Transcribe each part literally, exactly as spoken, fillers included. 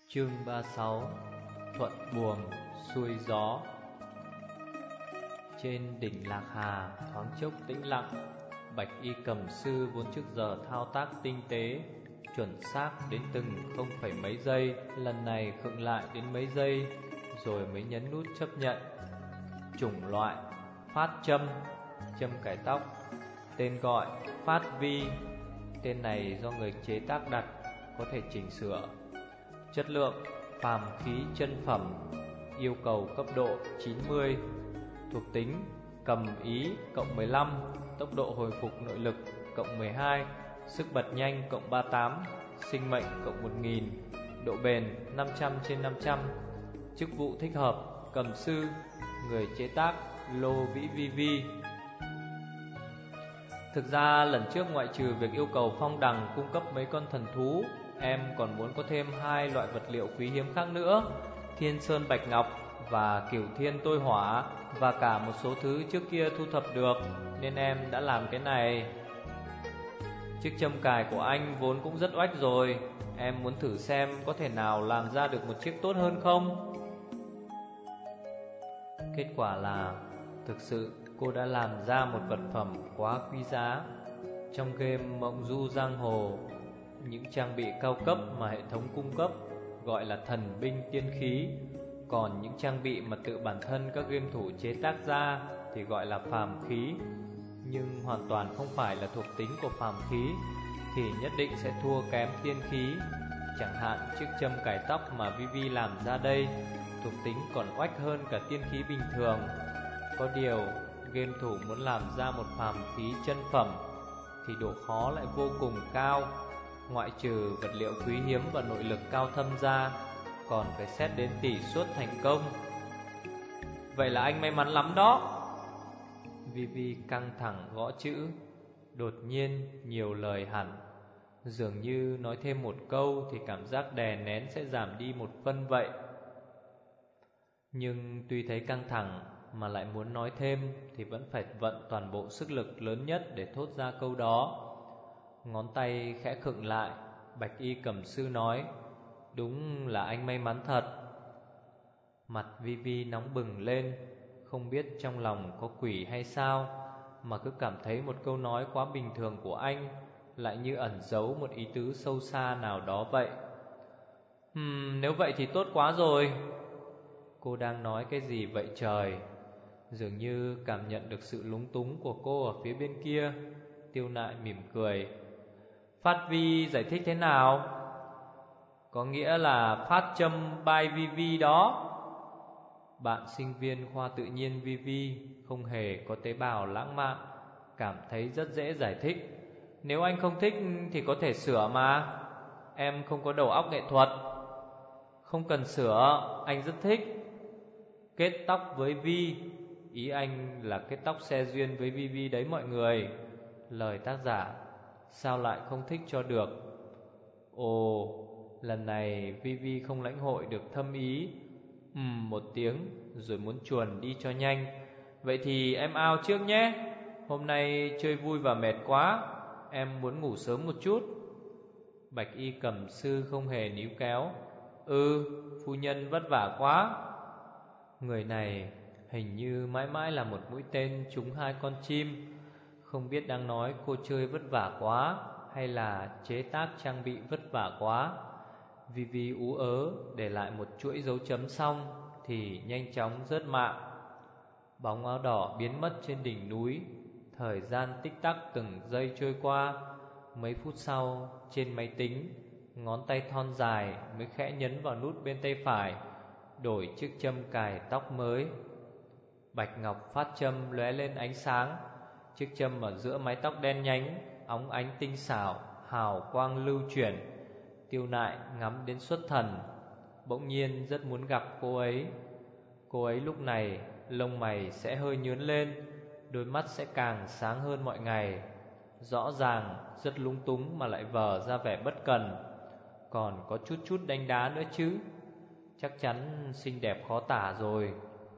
Chương ba mươi sáu. Thuận buồm xuôi gió. Trên đỉnh Lạc Hà thoáng chốc tĩnh lặng. Bạch y cầm sư vốn trước giờ thao tác tinh tế, chuẩn xác đến từng không phẩy mấy giây, lần này khựng lại đến mấy giây, rồi mới nhấn nút chấp nhận. Chủng loại: phát châm, châm cải tóc. Tên gọi: phát vi. Tên này do người chế tác đặt, có thể chỉnh sửa. Chất lượng: phàm khí chân phẩm. Yêu cầu cấp độ chín mươi. Thuộc tính: cầm ý cộng mười lăm, tốc độ hồi phục nội lực cộng mười hai, sức bật nhanh cộng ba mươi tám, sinh mệnh cộng một nghìn, độ bền năm trăm trên năm trăm. Chức vụ thích hợp: cầm sư. Người chế tác: Lô Vĩ Vi Vi. Thực ra lần trước ngoại trừ việc yêu cầu Phong Đằng cung cấp mấy con thần thú, em còn muốn có thêm hai loại vật liệu quý hiếm khác nữa: Thiên Sơn Bạch Ngọc và Cửu Thiên Tôi Hỏa, và cả một số thứ trước kia thu thập được, nên em đã làm cái này. Chiếc châm cài của anh vốn cũng rất oách rồi, em muốn thử xem có thể nào làm ra được một chiếc tốt hơn không? Kết quả là thực sự cô đã làm ra một vật phẩm quá quý giá. Trong game Mộng Du Giang Hồ, những trang bị cao cấp mà hệ thống cung cấp gọi là thần binh tiên khí, còn những trang bị mà tự bản thân các game thủ chế tác ra thì gọi là phàm khí. Nhưng hoàn toàn không phải là thuộc tính của phàm khí thì nhất định sẽ thua kém tiên khí. Chẳng hạn chiếc châm cài tóc mà Vivi làm ra đây, thuộc tính còn oách hơn cả tiên khí bình thường. Có điều game thủ muốn làm ra một phàm khí chân phẩm thì độ khó lại vô cùng cao. Ngoại trừ vật liệu quý hiếm và nội lực cao thâm ra, còn phải xét đến tỷ suất thành công. Vậy là anh may mắn lắm đó. Vivi căng thẳng gõ chữ, đột nhiên nhiều lời hẳn. Dường như nói thêm một câu thì cảm giác đè nén sẽ giảm đi một phân vậy. Nhưng tuy thấy căng thẳng mà lại muốn nói thêm thì vẫn phải vận toàn bộ sức lực lớn nhất để thốt ra câu đó. Ngón tay khẽ khựng lại, Bạch y cầm sư nói: đúng là anh may mắn thật. Mặt Vivi nóng bừng lên, không biết trong lòng có quỷ hay sao mà cứ cảm thấy một câu nói quá bình thường của anh lại như ẩn giấu một ý tứ sâu xa nào đó vậy. Ừm, nếu vậy thì tốt quá rồi. Cô đang nói cái gì vậy trời? Dường như cảm nhận được sự lúng túng của cô ở phía bên kia, Tiêu Nại mỉm cười. Phát vi giải thích thế nào? Có nghĩa là phát châm by Vivi đó. Bạn sinh viên khoa tự nhiên Vivi không hề có tế bào lãng mạn, cảm thấy rất dễ giải thích. Nếu anh không thích thì có thể sửa mà. Em không có đầu óc nghệ thuật. Không cần sửa, anh rất thích. Kết tóc với Vi. Ý anh là kết tóc xe duyên với Vivi đấy mọi người. Lời tác giả: sao lại không thích cho được? Ồ, lần này Vivi không lãnh hội được thâm ý. Ừm một tiếng rồi muốn chuồn đi cho nhanh. Vậy thì em out trước nhé. Hôm nay chơi vui và mệt quá, em muốn ngủ sớm một chút. Bạch y cầm sư không hề níu kéo. Ừ, phu nhân vất vả quá. Người này hình như mãi mãi là một mũi tên trúng hai con chim. Không biết đang nói cô chơi vất vả quá hay là chế tác trang bị vất vả quá. Vivi ú ớ để lại một chuỗi dấu chấm xong thì nhanh chóng rớt mạng. Bóng áo đỏ biến mất trên đỉnh núi. Thời gian tích tắc từng giây trôi qua. Mấy phút sau, trên máy tính, ngón tay thon dài mới khẽ nhấn vào nút bên tay phải, đổi chiếc châm cài tóc mới. Bạch ngọc phát châm lóe lên ánh sáng. Chiếc châm ở giữa mái tóc đen nhánh, óng ánh tinh xảo, hào quang lưu chuyển. Tiêu Nại ngắm đến xuất thần, bỗng nhiên rất muốn gặp cô ấy. Cô ấy lúc này lông mày sẽ hơi nhướng lên, đôi mắt sẽ càng sáng hơn mọi ngày. Rõ ràng rất lúng túng mà lại vờ ra vẻ bất cần, còn có chút chút đánh đá nữa chứ. Chắc chắn xinh đẹp khó tả rồi.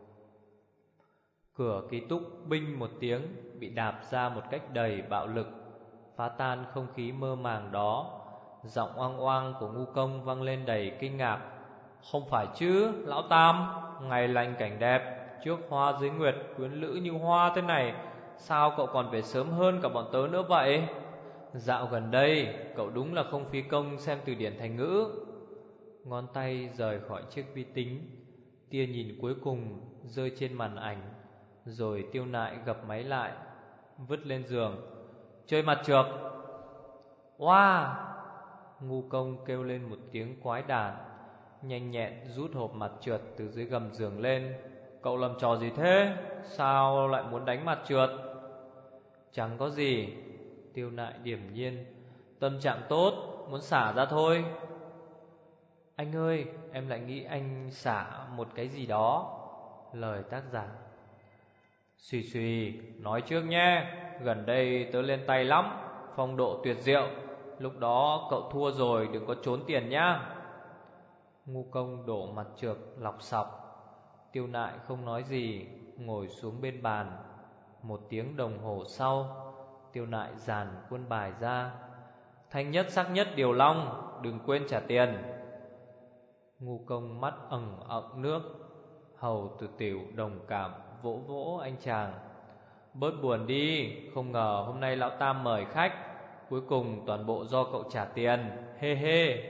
Cửa ký túc binh một tiếng bị đạp ra một cách đầy bạo lực, phá tan không khí mơ màng đó. Giọng oang oang của ngu công vang lên đầy kinh ngạc. Không phải chứ lão Tam, ngày lành cảnh đẹp, trước hoa dưới nguyệt, quyến lữ như hoa thế này, sao cậu còn về sớm hơn cả bọn tớ nữa vậy? Dạo gần đây cậu đúng là không phí công xem từ điển thành ngữ. Ngón tay rời khỏi chiếc vi tính, tia nhìn cuối cùng rơi trên màn ảnh, rồi Tiêu Nại gập máy lại, vứt lên giường. Chơi mặt trược. Wow! Ngu Công kêu lên một tiếng quái đản, nhanh nhẹn rút hộp mặt trượt từ dưới gầm giường lên. Cậu làm trò gì thế? Sao lại muốn đánh mặt trượt? Chẳng có gì. Tiêu Nại điềm nhiên. Tâm trạng tốt, muốn xả ra thôi. Anh ơi, em lại nghĩ anh xả một cái gì đó. Lời tác giả. Xùy xùy, nói trước nhé, gần đây tớ lên tay lắm, phong độ tuyệt diệu. Lúc đó cậu thua rồi đừng có trốn tiền nhá. Ngu Công đổ mặt trược lọc sọc. Tiêu Nại không nói gì, ngồi xuống bên bàn. Một tiếng đồng hồ sau, Tiêu Nại dàn quân bài ra. Thanh nhất sắc nhất điều long, đừng quên trả tiền. Ngu Công mắt ẩn ẩn nước. Hầu Tử Tiểu đồng cảm vỗ vỗ anh chàng. Bớt buồn đi, không ngờ hôm nay lão Tam mời khách, cuối cùng toàn bộ do cậu trả tiền. Hê hê.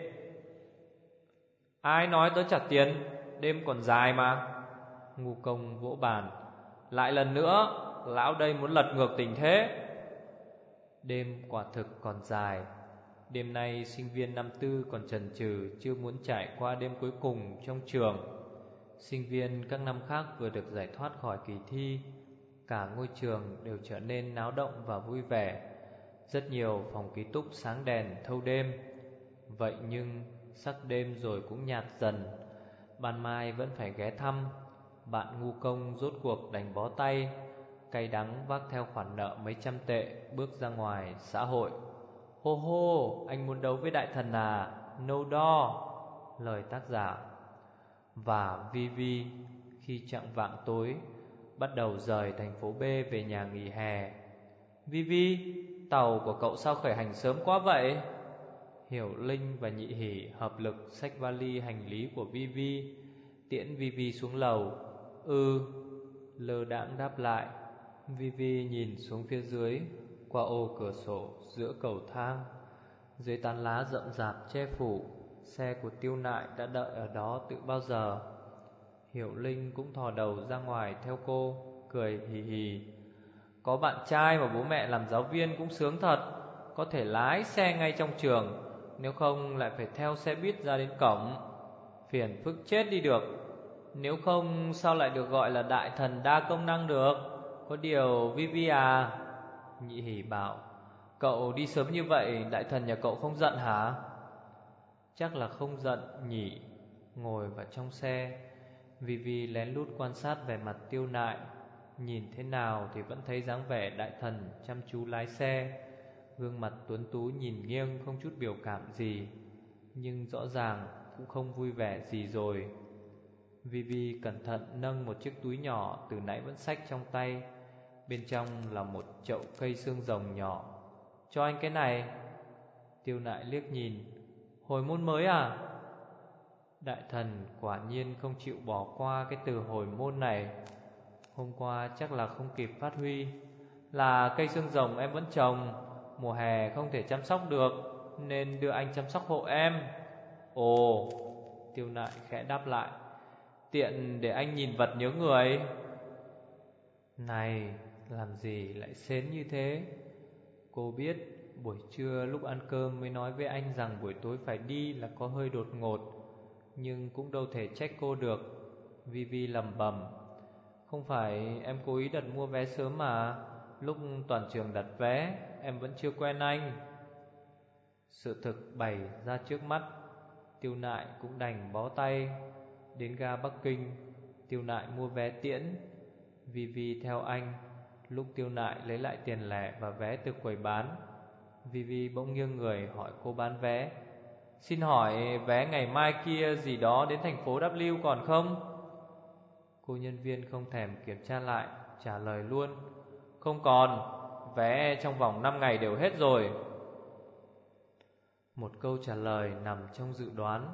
Ai nói tớ trả tiền, đêm còn dài mà. Ngu Công vỗ bàn. Lại lần nữa, lão đây muốn lật ngược tình thế. Đêm quả thực còn dài. Đêm nay sinh viên năm tư còn chần chừ chưa muốn trải qua đêm cuối cùng trong trường. Sinh viên các năm khác vừa được giải thoát khỏi kỳ thi, cả ngôi trường đều trở nên náo động và vui vẻ. Rất nhiều phòng ký túc sáng đèn thâu đêm. Vậy nhưng sắc đêm rồi cũng nhạt dần. Ban mai vẫn phải ghé thăm. Bạn Ngu Công rốt cuộc đành bó tay, cay đắng vác theo khoản nợ mấy trăm tệ, bước ra ngoài xã hội. Hô hô, anh muốn đấu với đại thần à? No đo. Lời tác giả. Và Vi Vi khi chạng vạng tối bắt đầu rời thành phố B về nhà nghỉ hè. Vi Vi, tàu của cậu sao khởi hành sớm quá vậy? Hiểu Linh và Nhị Hỷ hợp lực xách vali hành lý của Vi Vi, tiễn Vi Vi xuống lầu. Ừ, lơ đãng đáp lại. Vi Vi nhìn xuống phía dưới, qua ô cửa sổ giữa cầu thang. Dưới tán lá rậm rạp che phủ, xe của Tiêu Nại đã đợi ở đó từ bao giờ. Hiểu Linh cũng thò đầu ra ngoài theo cô, cười hì hì. Có bạn trai mà bố mẹ làm giáo viên cũng sướng thật, có thể lái xe ngay trong trường, nếu không lại phải theo xe buýt ra đến cổng. Phiền phức chết đi được. Nếu không sao lại được gọi là đại thần đa công năng được. Có điều Vi Vi à, Nhị Hỷ bảo, cậu đi sớm như vậy đại thần nhà cậu không giận hả? Chắc là không giận nhỉ. Ngồi vào trong xe, Vi Vi lén lút quan sát vẻ mặt Tiêu Nại. Nhìn thế nào thì vẫn thấy dáng vẻ đại thần chăm chú lái xe. Gương mặt tuấn tú nhìn nghiêng không chút biểu cảm gì, nhưng rõ ràng cũng không vui vẻ gì rồi. Vi Vi cẩn thận nâng một chiếc túi nhỏ từ nãy vẫn xách trong tay. Bên trong là một chậu cây xương rồng nhỏ. Cho anh cái này. Tiêu Nại liếc nhìn. Hồi môn mới à? Đại thần quả nhiên không chịu bỏ qua cái từ hồi môn này. Hôm qua chắc là không kịp phát huy. Là cây xương rồng em vẫn trồng, mùa hè không thể chăm sóc được, nên đưa anh chăm sóc hộ em. Ồ, Tiêu Nại khẽ đáp lại. Tiện để anh nhìn vật nhớ người. Này, làm gì lại sến như thế? Cô biết buổi trưa lúc ăn cơm mới nói với anh rằng buổi tối phải đi là có hơi đột ngột, nhưng cũng đâu thể trách cô được. Vi Vi lẩm bẩm. Không phải em cố ý đặt mua vé sớm mà. Lúc toàn trường đặt vé em vẫn chưa quen anh. Sự thực bày ra trước mắt, Tiêu Nại cũng đành bó tay. Đến ga Bắc Kinh, Tiêu Nại mua vé tiễn Vi Vi theo anh. Lúc Tiêu Nại lấy lại tiền lẻ và vé từ quầy bán, Vi Vi bỗng nghiêng người hỏi cô bán vé. Xin hỏi vé ngày mai kia gì đó đến thành phố W còn không? Cô nhân viên không thèm kiểm tra lại, trả lời luôn. Không còn, vé trong vòng năm ngày đều hết rồi. Một câu trả lời nằm trong dự đoán,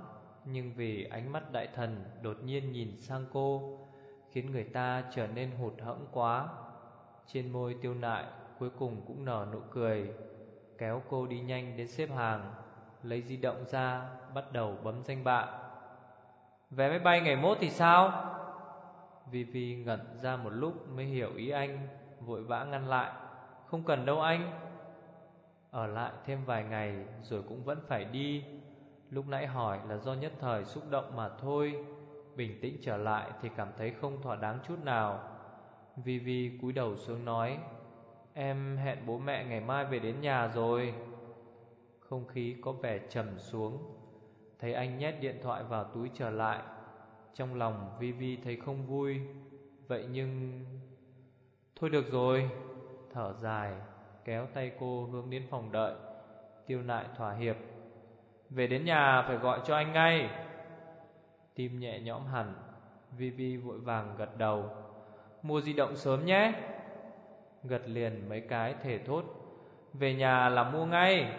Nhưng vì ánh mắt đại thần đột nhiên nhìn sang cô, khiến người ta trở nên hụt hẫng quá. Trên môi Tiêu Nại cuối cùng cũng nở nụ cười, kéo cô đi nhanh đến xếp hàng, lấy di động ra, bắt đầu bấm danh bạ. Vé máy bay ngày mốt thì sao? Vi Vi ngẩn ra một lúc mới hiểu ý anh, vội vã ngăn lại. Không cần đâu anh. Ở lại thêm vài ngày rồi cũng vẫn phải đi. Lúc nãy hỏi là do nhất thời xúc động mà thôi. Bình tĩnh trở lại thì cảm thấy không thỏa đáng chút nào. Vi Vi cúi đầu xuống nói, em hẹn bố mẹ ngày mai về đến nhà rồi. Không khí có vẻ trầm xuống. Thấy anh nhét điện thoại vào túi trở lại, trong lòng Vi Vi thấy không vui. Vậy nhưng... Thôi được rồi. Thở dài, kéo tay cô hướng đến phòng đợi. Tiêu Nại thỏa hiệp. Về đến nhà phải gọi cho anh ngay. Tim nhẹ nhõm hẳn. Vi Vi vội vàng gật đầu. Mua di động sớm nhé. Gật liền mấy cái thề thốt. Về nhà là mua ngay.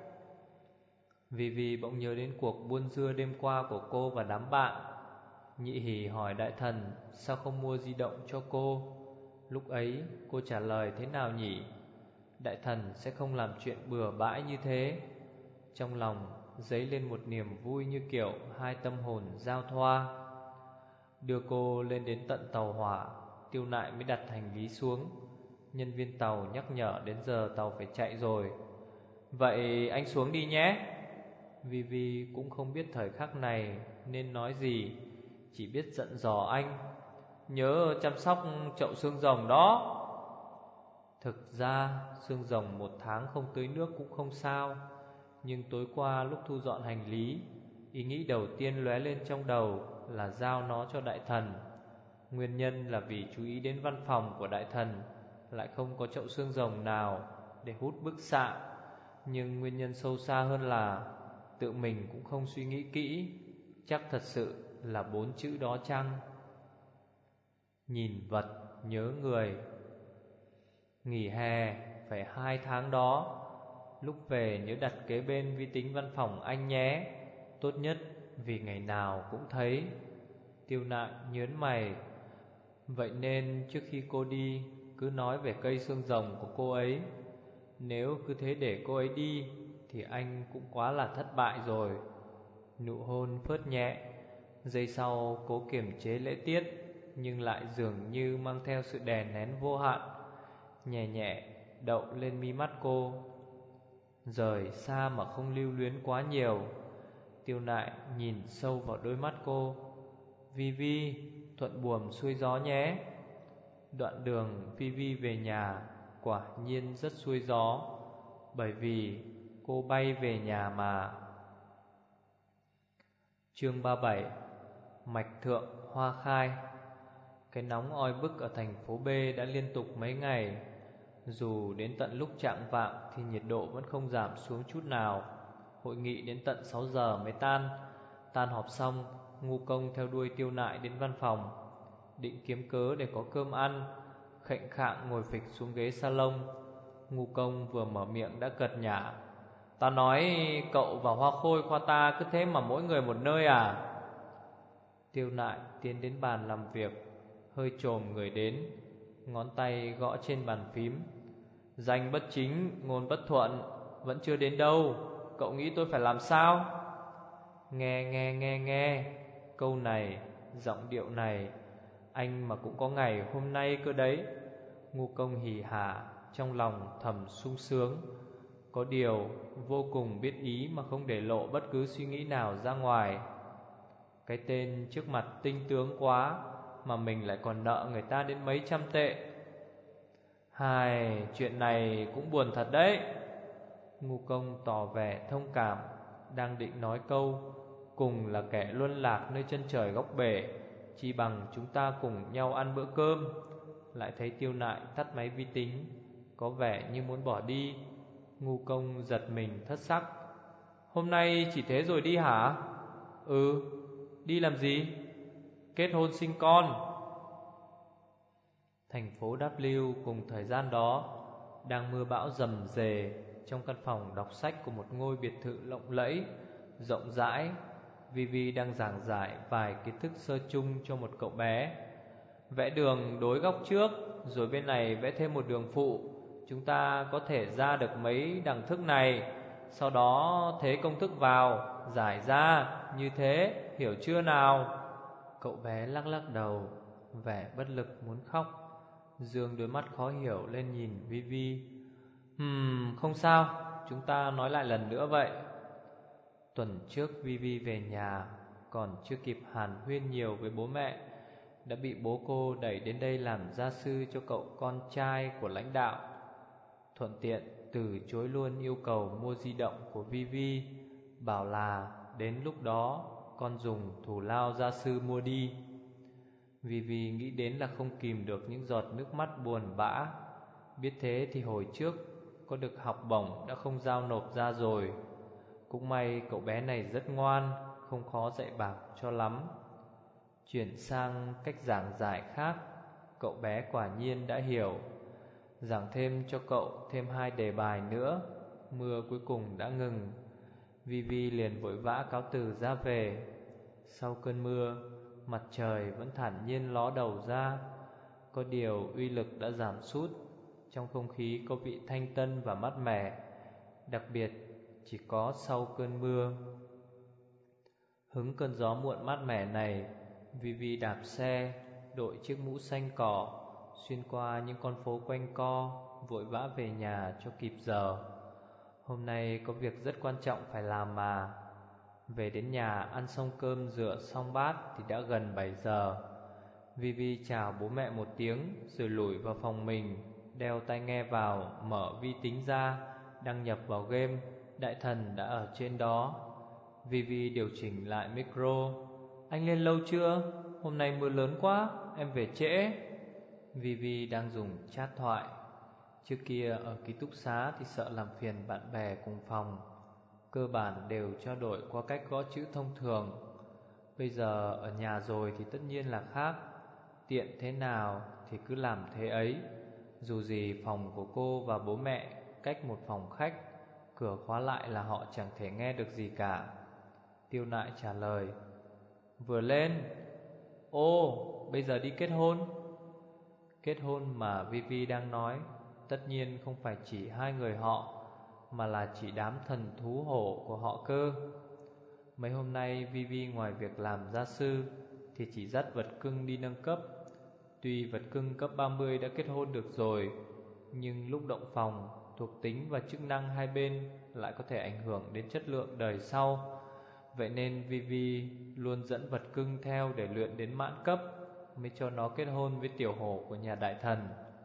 Vi Vi bỗng nhớ đến cuộc buôn dưa đêm qua của cô và đám bạn. Nhị Hỉ hỏi đại thần sao không mua di động cho cô. Lúc ấy cô trả lời thế nào nhỉ? Đại thần sẽ không làm chuyện bừa bãi như thế. Trong lòng dấy lên một niềm vui như kiểu hai tâm hồn giao thoa. Đưa cô lên đến tận tàu hỏa, Tiêu Nại mới đặt hành lý xuống. Nhân viên tàu nhắc nhở đến giờ tàu phải chạy rồi. Vậy anh xuống đi nhé. Vi Vi cũng không biết thời khắc này nên nói gì, chỉ biết giận dò anh. Nhớ chăm sóc chậu xương rồng đó. Thực ra xương rồng một tháng không tưới nước cũng không sao. Nhưng tối qua lúc thu dọn hành lý, ý nghĩ đầu tiên lóe lên trong đầu là giao nó cho đại thần. Nguyên nhân là vì chú ý đến văn phòng của đại thần lại không có chậu xương rồng nào để hút bức xạ. Nhưng nguyên nhân sâu xa hơn là tự mình cũng không suy nghĩ kỹ. Chắc thật sự là bốn chữ đó chăng? Nhìn vật nhớ người. Nghỉ hè phải hai tháng đó. Lúc về nhớ đặt kế bên vi tính văn phòng anh nhé. Tốt nhất vì ngày nào cũng thấy. Tiêu Nại nhớn mày. Vậy nên trước khi cô đi cứ nói về cây xương rồng của cô ấy. Nếu cứ thế để cô ấy đi thì anh cũng quá là thất bại rồi. Nụ hôn phớt nhẹ. Giây sau cố kiềm chế lễ tiết, nhưng lại dường như mang theo sự đè nén vô hạn. Nhẹ nhẹ đậu lên mi mắt cô. Rời xa mà không lưu luyến quá nhiều. Tiêu Nại nhìn sâu vào đôi mắt cô. Vi Vi, thuận buồm xuôi gió nhé. Đoạn đường Vi Vi về nhà quả nhiên rất xuôi gió, bởi vì cô bay về nhà mà. Chương ba mươi bảy. Mạch thượng hoa khai. Cái nóng oi bức ở thành phố B đã liên tục mấy ngày. Dù đến tận lúc chạng vạng thì nhiệt độ vẫn không giảm xuống chút nào. Hội nghị đến tận sáu giờ mới tan. Tan họp xong, Ngu Công theo đuôi Tiêu Nại đến văn phòng, định kiếm cớ để có cơm ăn. Khệnh khạng ngồi phịch xuống ghế salon. Ngu Công vừa mở miệng đã cật nhả. Ta nói cậu và Hoa Khôi khoa ta cứ thế mà mỗi người một nơi à? Tiêu Nại tiến đến bàn làm việc, hơi chồm người đến, ngón tay gõ trên bàn phím. Danh bất chính, ngôn bất thuận, vẫn chưa đến đâu. Cậu nghĩ tôi phải làm sao? Nghe nghe nghe nghe. Câu này, giọng điệu này, anh mà cũng có ngày hôm nay cơ đấy. Ngu Công hỉ hả, trong lòng thầm sung sướng. Có điều vô cùng biết ý mà không để lộ bất cứ suy nghĩ nào ra ngoài. Cái tên trước mặt tinh tướng quá, mà mình lại còn nợ người ta đến mấy trăm tệ. Hai, chuyện này cũng buồn thật đấy. Ngu Công tỏ vẻ thông cảm, đang định nói câu cùng là kẻ luân lạc nơi chân trời góc bể, chỉ bằng chúng ta cùng nhau ăn bữa cơm. Lại thấy Tiêu Nại tắt máy vi tính, có vẻ như muốn bỏ đi. Ngu Công giật mình thất sắc. Hôm nay chỉ thế rồi đi hả? Ừ, đi làm gì? Kết hôn sinh con. Thành phố W cùng thời gian đó đang mưa bão rầm rề trong căn phòng đọc sách của một ngôi biệt thự lộng lẫy, rộng rãi. Vivi đang giảng giải vài kiến thức sơ chung cho một cậu bé. Vẽ đường đối góc trước, rồi bên này vẽ thêm một đường phụ. Chúng ta có thể ra được mấy đẳng thức này. Sau đó thế công thức vào, giải ra, như thế, hiểu chưa nào? Cậu bé lắc lắc đầu, vẻ bất lực muốn khóc. Dương đôi mắt khó hiểu lên nhìn Vivi. Ừm, không sao, chúng ta nói lại lần nữa vậy. Tuần trước Vivi về nhà, còn chưa kịp hàn huyên nhiều với bố mẹ, đã bị bố cô đẩy đến đây làm gia sư cho cậu con trai của lãnh đạo. Thuận tiện từ chối luôn yêu cầu mua di động của Vivi, bảo là đến lúc đó con dùng thù lao gia sư mua đi. Vivi nghĩ đến là không kìm được những giọt nước mắt buồn bã. Biết thế thì hồi trước có được học bổng đã không giao nộp ra rồi. Cũng may cậu bé này rất ngoan, không khó dạy bảo cho lắm. Chuyển sang cách giảng giải khác, cậu bé quả nhiên đã hiểu. Giảng thêm cho cậu thêm hai đề bài nữa, mưa cuối cùng đã ngừng. Vivi liền vội vã cáo từ ra về. Sau cơn mưa, mặt trời vẫn thản nhiên ló đầu ra. Có điều uy lực đã giảm sút. Trong không khí có vị thanh tân và mát mẻ, đặc biệt chỉ có sau cơn mưa. Hứng cơn gió muộn mát mẻ này, Vivi đạp xe, đội chiếc mũ xanh cỏ, xuyên qua những con phố quanh co, vội vã về nhà cho kịp giờ. Hôm nay có việc rất quan trọng phải làm mà. Về đến nhà ăn xong cơm rửa xong bát thì đã gần bảy giờ. Vivi chào bố mẹ một tiếng rồi lủi vào phòng mình, đeo tai nghe vào, mở vi tính ra, đăng nhập vào game. Đại thần đã ở trên đó. Vivi điều chỉnh lại micro. Anh lên lâu chưa? Hôm nay mưa lớn quá, em về trễ. Vivi đang dùng chat thoại. Trước kia ở ký túc xá thì sợ làm phiền bạn bè cùng phòng, cơ bản đều trao đổi qua cách gõ chữ thông thường. Bây giờ ở nhà rồi thì tất nhiên là khác. Tiện thế nào thì cứ làm thế ấy. Dù gì phòng của cô và bố mẹ cách một phòng khách, cửa khóa lại là họ chẳng thể nghe được gì cả. Tiêu Nại trả lời: vừa lên. Ô, bây giờ đi kết hôn. Kết hôn mà Vivi đang nói tất nhiên không phải chỉ hai người họ, mà là chỉ đám thần thú hổ của họ cơ. Mấy hôm nay Vivi ngoài việc làm gia sư thì chỉ dắt vật cưng đi nâng cấp. Tuy vật cưng cấp ba mươi đã kết hôn được rồi, nhưng lúc động phòng, thuộc tính và chức năng hai bên lại có thể ảnh hưởng đến chất lượng đời sau. Vậy nên Vivi luôn dẫn vật cưng theo để luyện đến mãn cấp, mới cho nó kết hôn với tiểu hổ của nhà đại thần.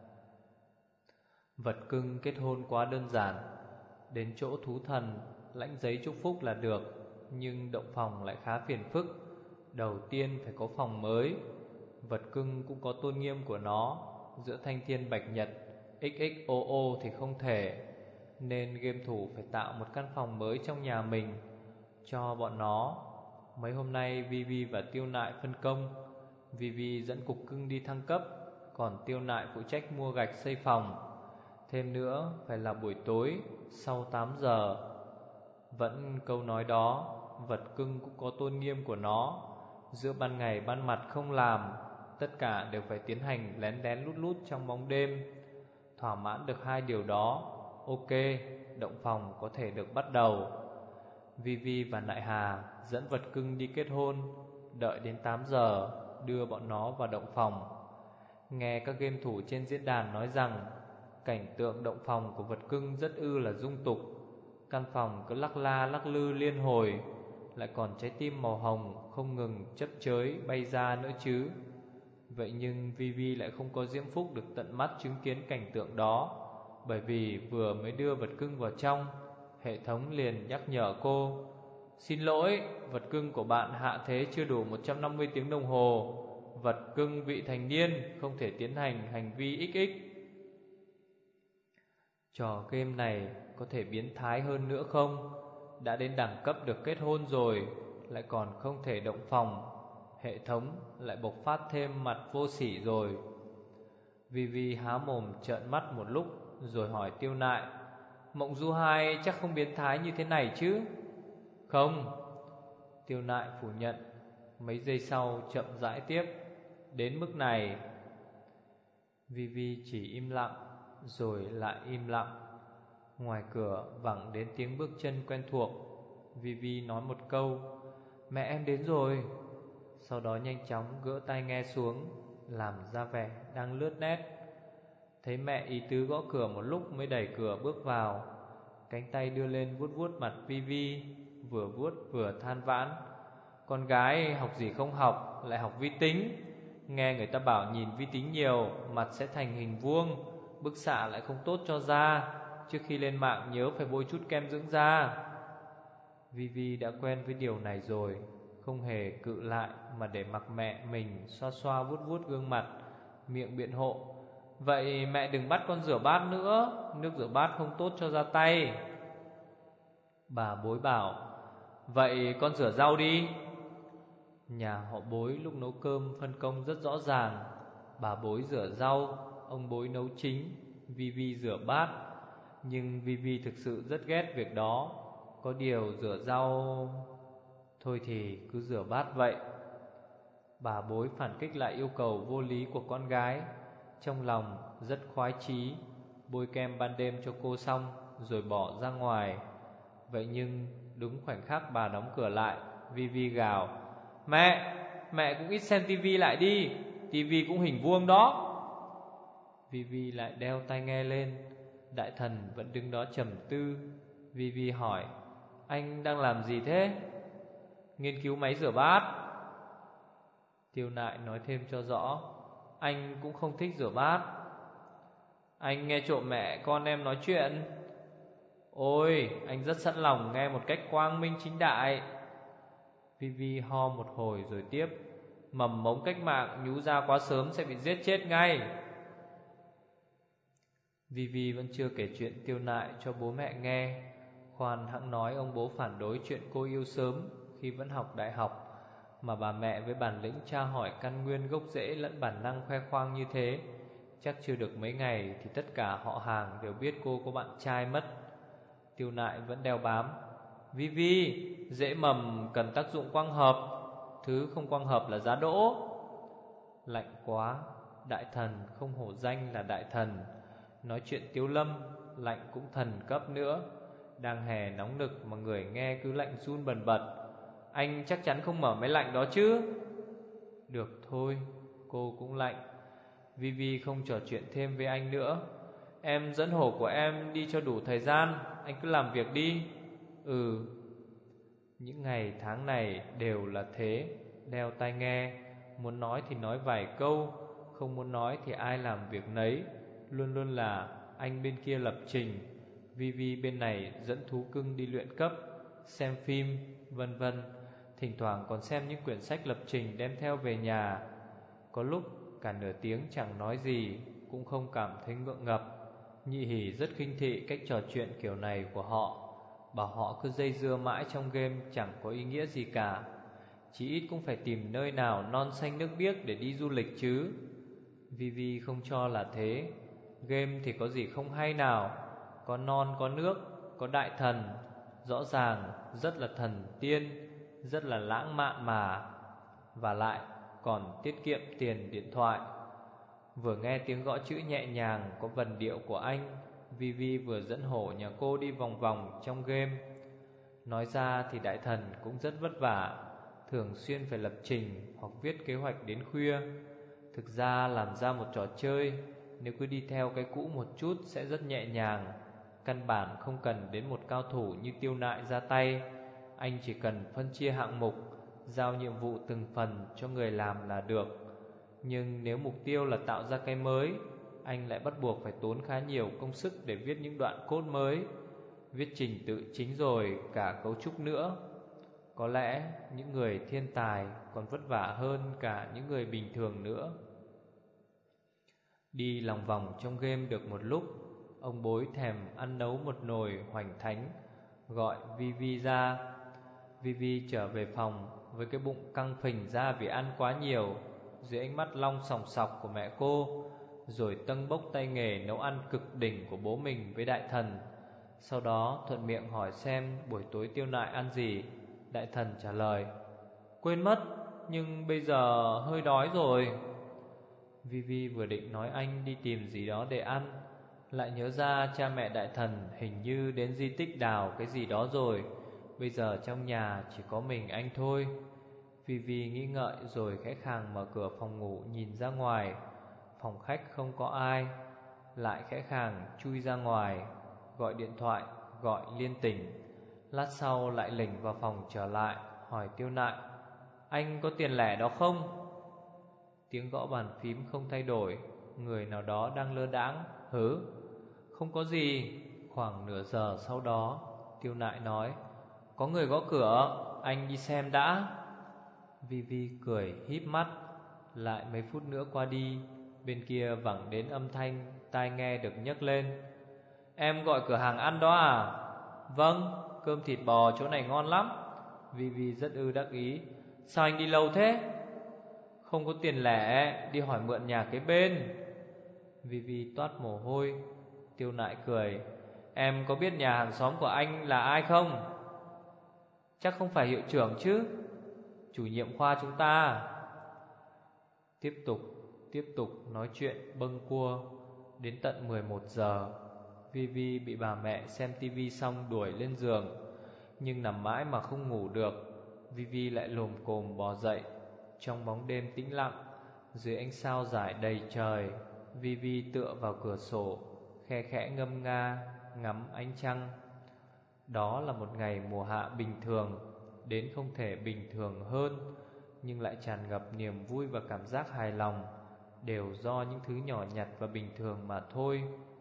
Vật cưng kết hôn quá đơn giản, đến chỗ thú thần lãnh giấy chúc phúc là được. Nhưng động phòng lại khá phiền phức. Đầu tiên phải có phòng mới. Vật cưng cũng có tôn nghiêm của nó. Giữa thanh thiên bạch nhật ích ích ô ô thì không thể, nên game thủ phải tạo một căn phòng mới trong nhà mình cho bọn nó. Mấy hôm nay Vivi và Tiêu Nại phân công. Vivi dẫn cục cưng đi thăng cấp, còn Tiêu Nại phụ trách mua gạch xây phòng. Thêm nữa phải là buổi tối sau tám giờ. Vẫn câu nói đó, vật cưng cũng có tôn nghiêm của nó. Giữa ban ngày ban mặt không làm, tất cả đều phải tiến hành lén lén lút lút trong bóng đêm. Thỏa mãn được hai điều đó, ok, động phòng có thể được bắt đầu. Vivi và Nại Hà dẫn vật cưng đi kết hôn, đợi đến tám giờ đưa bọn nó vào động phòng. Nghe các game thủ trên diễn đàn nói rằng cảnh tượng động phòng của vật cưng rất ư là dung tục. Căn phòng cứ lắc la lắc lư liên hồi, lại còn trái tim màu hồng không ngừng chấp chới bay ra nữa chứ. Vậy nhưng Vivi lại không có diễm phúc được tận mắt chứng kiến cảnh tượng đó. Bởi vì vừa mới đưa vật cưng vào trong, hệ thống liền nhắc nhở cô: xin lỗi, vật cưng của bạn hạ thế chưa đủ một trăm năm mươi tiếng đồng hồ. Vật cưng vị thành niên không thể tiến hành hành vi ích ích. Trò game này có thể biến thái hơn nữa không? Đã đến đẳng cấp được kết hôn rồi, lại còn không thể động phòng. Hệ thống lại bộc phát thêm mặt vô sỉ rồi. Vivi há mồm trợn mắt một lúc rồi hỏi Tiêu Nại: Mộng Du hai chắc không biến thái như thế này chứ? Không. Tiêu Nại phủ nhận. Mấy giây sau chậm rãi tiếp: Đến mức này. Vivi chỉ im lặng rồi lại im lặng. Ngoài cửa vẳng đến tiếng bước chân quen thuộc. Vivi nói một câu: Mẹ em đến rồi. Sau đó nhanh chóng gỡ tai nghe xuống, làm ra vẻ đang lướt nét. Thấy mẹ ý tứ gõ cửa một lúc mới đẩy cửa bước vào. Cánh tay đưa lên vuốt vuốt mặt Vivi, vừa vuốt vừa than vãn: Con gái học gì không học, lại học vi tính. Nghe người ta bảo nhìn vi tính nhiều, mặt sẽ thành hình vuông, bức xạ lại không tốt cho da. Trước khi lên mạng nhớ phải bôi chút kem dưỡng da. Vivi đã quen với điều này rồi, không hề cự lại mà để mặc mẹ mình xoa xoa vuốt vuốt gương mặt, miệng biện hộ: Vậy mẹ đừng bắt con rửa bát nữa, nước rửa bát không tốt cho da tay. Bà Bối bảo: Vậy con rửa rau đi. Nhà họ Bối lúc nấu cơm phân công rất rõ ràng. Bà Bối rửa rau, ông Bối nấu chính, Vivi rửa bát. Nhưng Vivi thực sự rất ghét việc đó. Có điều rửa rau... Thôi thì cứ rửa bát vậy. Bà Bối phản kích lại yêu cầu vô lý của con gái. Trong lòng rất khoái chí, bôi kem ban đêm cho cô xong rồi bỏ ra ngoài. Vậy nhưng đúng khoảnh khắc bà đóng cửa lại, Vivi gào: Mẹ, mẹ cũng ít xem tivi lại đi, tivi cũng hình vuông đó. Vivi lại đeo tai nghe lên. Đại thần vẫn đứng đó trầm tư. Vivi hỏi: Anh đang làm gì thế? Nghiên cứu máy rửa bát. Tiêu Nại nói thêm cho rõ: Anh cũng không thích rửa bát. Anh nghe trộm mẹ con em nói chuyện. Ôi, anh rất sẵn lòng nghe một cách quang minh chính đại. Vivi ho một hồi rồi tiếp: Mầm mống cách mạng nhú ra quá sớm sẽ bị giết chết ngay. Vivi vẫn chưa kể chuyện Tiêu Nại cho bố mẹ nghe. Khoan hẵng nói ông bố phản đối chuyện cô yêu sớm khi vẫn học đại học. Mà bà mẹ với bản lĩnh tra hỏi căn nguyên gốc rễ lẫn bản năng khoe khoang như thế, chắc chưa được mấy ngày thì tất cả họ hàng đều biết cô có bạn trai mất. Tiêu Nại vẫn đeo bám: Vivi, rễ mầm cần tác dụng quang hợp, thứ không quang hợp là giá đỗ. Lạnh quá, đại thần không hổ danh là đại thần. Nói chuyện Tiếu Lâm, lạnh cũng thần cấp nữa. Đang hè nóng nực mà người nghe cứ lạnh run bần bật. Anh chắc chắn không mở máy lạnh đó chứ? Được thôi, cô cũng lạnh. Vivi không trò chuyện thêm với anh nữa. Em dẫn hổ của em đi cho đủ thời gian, anh cứ làm việc đi. Ừ. Những ngày tháng này đều là thế. Đeo tai nghe, muốn nói thì nói vài câu, không muốn nói thì ai làm việc nấy. Luôn luôn là anh bên kia lập trình, Vivi bên này dẫn thú cưng đi luyện cấp, xem phim, vân vân. Thỉnh thoảng còn xem những quyển sách lập trình đem theo về nhà. Có lúc cả nửa tiếng chẳng nói gì, cũng không cảm thấy ngượng ngập. Nhị Hỷ rất khinh thị cách trò chuyện kiểu này của họ, bảo họ cứ dây dưa mãi trong game chẳng có ý nghĩa gì cả. Chí ít cũng phải tìm nơi nào non xanh nước biếc để đi du lịch chứ. Vivi không cho là thế. Game thì có gì không hay nào. Có non có nước, có đại thần, rõ ràng rất là thần tiên, rất là lãng mạn mà. Và lại còn tiết kiệm tiền điện thoại. Vừa nghe tiếng gõ chữ nhẹ nhàng có vần điệu của anh, Vivi vừa dẫn hổ nhà cô đi vòng vòng trong game. Nói ra thì đại thần cũng rất vất vả, thường xuyên phải lập trình hoặc viết kế hoạch đến khuya. Thực ra làm ra một trò chơi, nếu cứ đi theo cái cũ một chút sẽ rất nhẹ nhàng. Căn bản không cần đến một cao thủ như Tiêu Nại ra tay. Anh chỉ cần phân chia hạng mục, giao nhiệm vụ từng phần cho người làm là được. Nhưng nếu mục tiêu là tạo ra cái mới, anh lại bắt buộc phải tốn khá nhiều công sức để viết những đoạn code mới, viết trình tự chính rồi cả cấu trúc nữa. Có lẽ những người thiên tài còn vất vả hơn cả những người bình thường nữa. Đi lòng vòng trong game được một lúc, ông Bối thèm ăn nấu một nồi hoành thánh, gọi Vivi ra. Vivi trở về phòng với cái bụng căng phình ra vì ăn quá nhiều, dưới ánh mắt long sòng sọc của mẹ cô, rồi tâng bốc tay nghề nấu ăn cực đỉnh của bố mình với đại thần. Sau đó thuận miệng hỏi xem buổi tối Tiêu Nại ăn gì. Đại thần trả lời: Quên mất, nhưng bây giờ hơi đói rồi. Vivi vừa định nói anh đi tìm gì đó để ăn, lại nhớ ra cha mẹ đại thần hình như đến di tích đào cái gì đó rồi. Bây giờ trong nhà chỉ có mình anh thôi. Vivi nghĩ ngợi rồi khẽ khàng mở cửa phòng ngủ nhìn ra ngoài. Phòng khách không có ai. Lại khẽ khàng chui ra ngoài, gọi điện thoại, gọi liên tỉnh. Lát sau lại lỉnh vào phòng trở lại, hỏi Tiêu Nại: Anh có tiền lẻ đó không? Tiếng gõ bàn phím không thay đổi. Người nào đó đang lơ đãng: Hứ, không có gì. Khoảng nửa giờ sau đó, Tiêu Nại nói: Có người gõ cửa, anh đi xem đã. Vivi cười híp mắt. Lại mấy phút nữa qua đi, bên kia vẳng đến âm thanh tai nghe được nhấc lên: Em gọi cửa hàng ăn đó à? Vâng, cơm thịt bò chỗ này ngon lắm. Vivi rất ư đắc ý: Sao anh đi lâu thế? Không có tiền lẻ, đi hỏi mượn nhà kế bên. Vivi toát mồ hôi. Tiêu Nại cười: Em có biết nhà hàng xóm của anh là ai không? Chắc không phải hiệu trưởng chứ? Chủ nhiệm khoa chúng ta. Tiếp tục, tiếp tục nói chuyện bâng cua. Đến tận mười một giờ, Vivi bị bà mẹ xem tivi xong đuổi lên giường. Nhưng nằm mãi mà không ngủ được. Vivi lại lồm cồm bò dậy. Trong bóng đêm tĩnh lặng, dưới ánh sao rải đầy trời, Vivi tựa vào cửa sổ, khe khẽ ngâm nga ngắm ánh trăng. Đó là một ngày mùa hạ bình thường, đến không thể bình thường hơn, nhưng lại tràn ngập niềm vui và cảm giác hài lòng, đều do những thứ nhỏ nhặt và bình thường mà thôi.